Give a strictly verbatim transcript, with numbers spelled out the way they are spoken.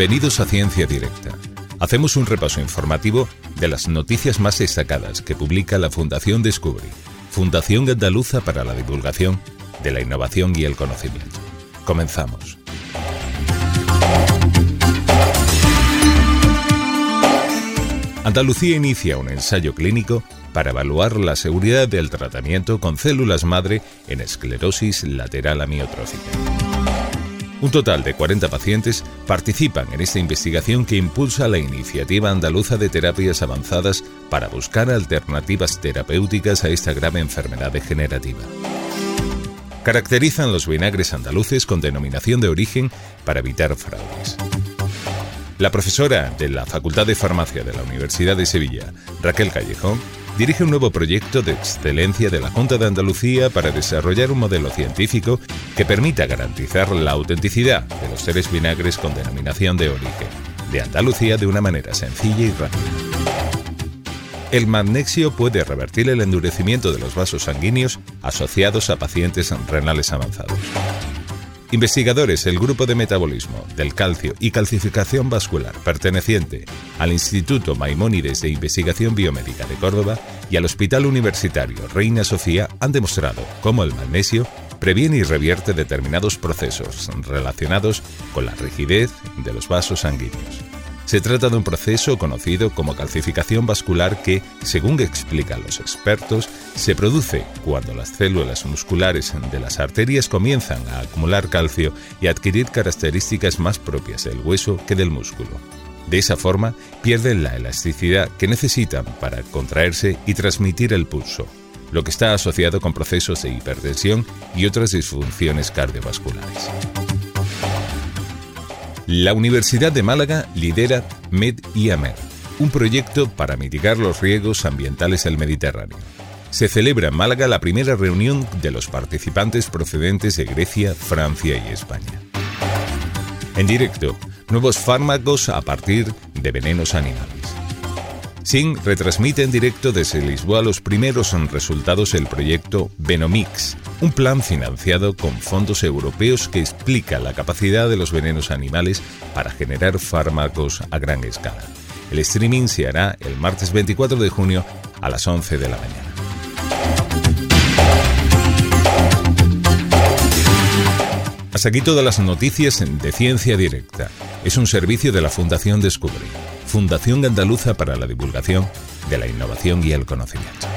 Bienvenidos a Ciencia Directa. Hacemos un repaso informativo de las noticias más destacadas que publica la Fundación Descubri, Fundación Andaluza para la Divulgación de la Innovación y el Conocimiento. Comenzamos. Andalucía inicia un ensayo clínico para evaluar la seguridad del tratamiento con células madre en esclerosis lateral amiotrófica. Un total de cuarenta pacientes participan en esta investigación que impulsa la Iniciativa Andaluza de Terapias Avanzadas para buscar alternativas terapéuticas a esta grave enfermedad degenerativa. Caracterizan los vinagres andaluces con denominación de origen para evitar fraudes. La profesora de la Facultad de Farmacia de la Universidad de Sevilla, Raquel Callejón, dirige un nuevo proyecto de excelencia de la Junta de Andalucía para desarrollar un modelo científico que permita garantizar la autenticidad de los tres vinagres con denominación de origen de Andalucía de una manera sencilla y rápida. El magnesio puede revertir el endurecimiento de los vasos sanguíneos asociados a pacientes renales avanzados. Investigadores del Grupo de Metabolismo del Calcio y Calcificación Vascular perteneciente al Instituto Maimónides de Investigación Biomédica de Córdoba y al Hospital Universitario Reina Sofía han demostrado cómo el magnesio previene y revierte determinados procesos relacionados con la rigidez de los vasos sanguíneos. Se trata de un proceso conocido como calcificación vascular que, según explican los expertos, se produce cuando las células musculares de las arterias comienzan a acumular calcio y a adquirir características más propias del hueso que del músculo. De esa forma, pierden la elasticidad que necesitan para contraerse y transmitir el pulso, lo que está asociado con procesos de hipertensión y otras disfunciones cardiovasculares. La Universidad de Málaga lidera Med-I-A-M-E R, un proyecto para mitigar los riesgos ambientales del Mediterráneo. Se celebra en Málaga la primera reunión de los participantes procedentes de Grecia, Francia y España. En directo, nuevos fármacos a partir de venenos animales. S I N retransmite en directo desde Lisboa los primeros resultados del proyecto Venomix, un plan financiado con fondos europeos que explica la capacidad de los venenos animales para generar fármacos a gran escala. El streaming se hará el martes veinticuatro de junio a las once de la mañana. Hasta aquí todas las noticias de Ciencia Directa. Es un servicio de la Fundación Descubri, Fundación Andaluza para la Divulgación de la Innovación y el Conocimiento.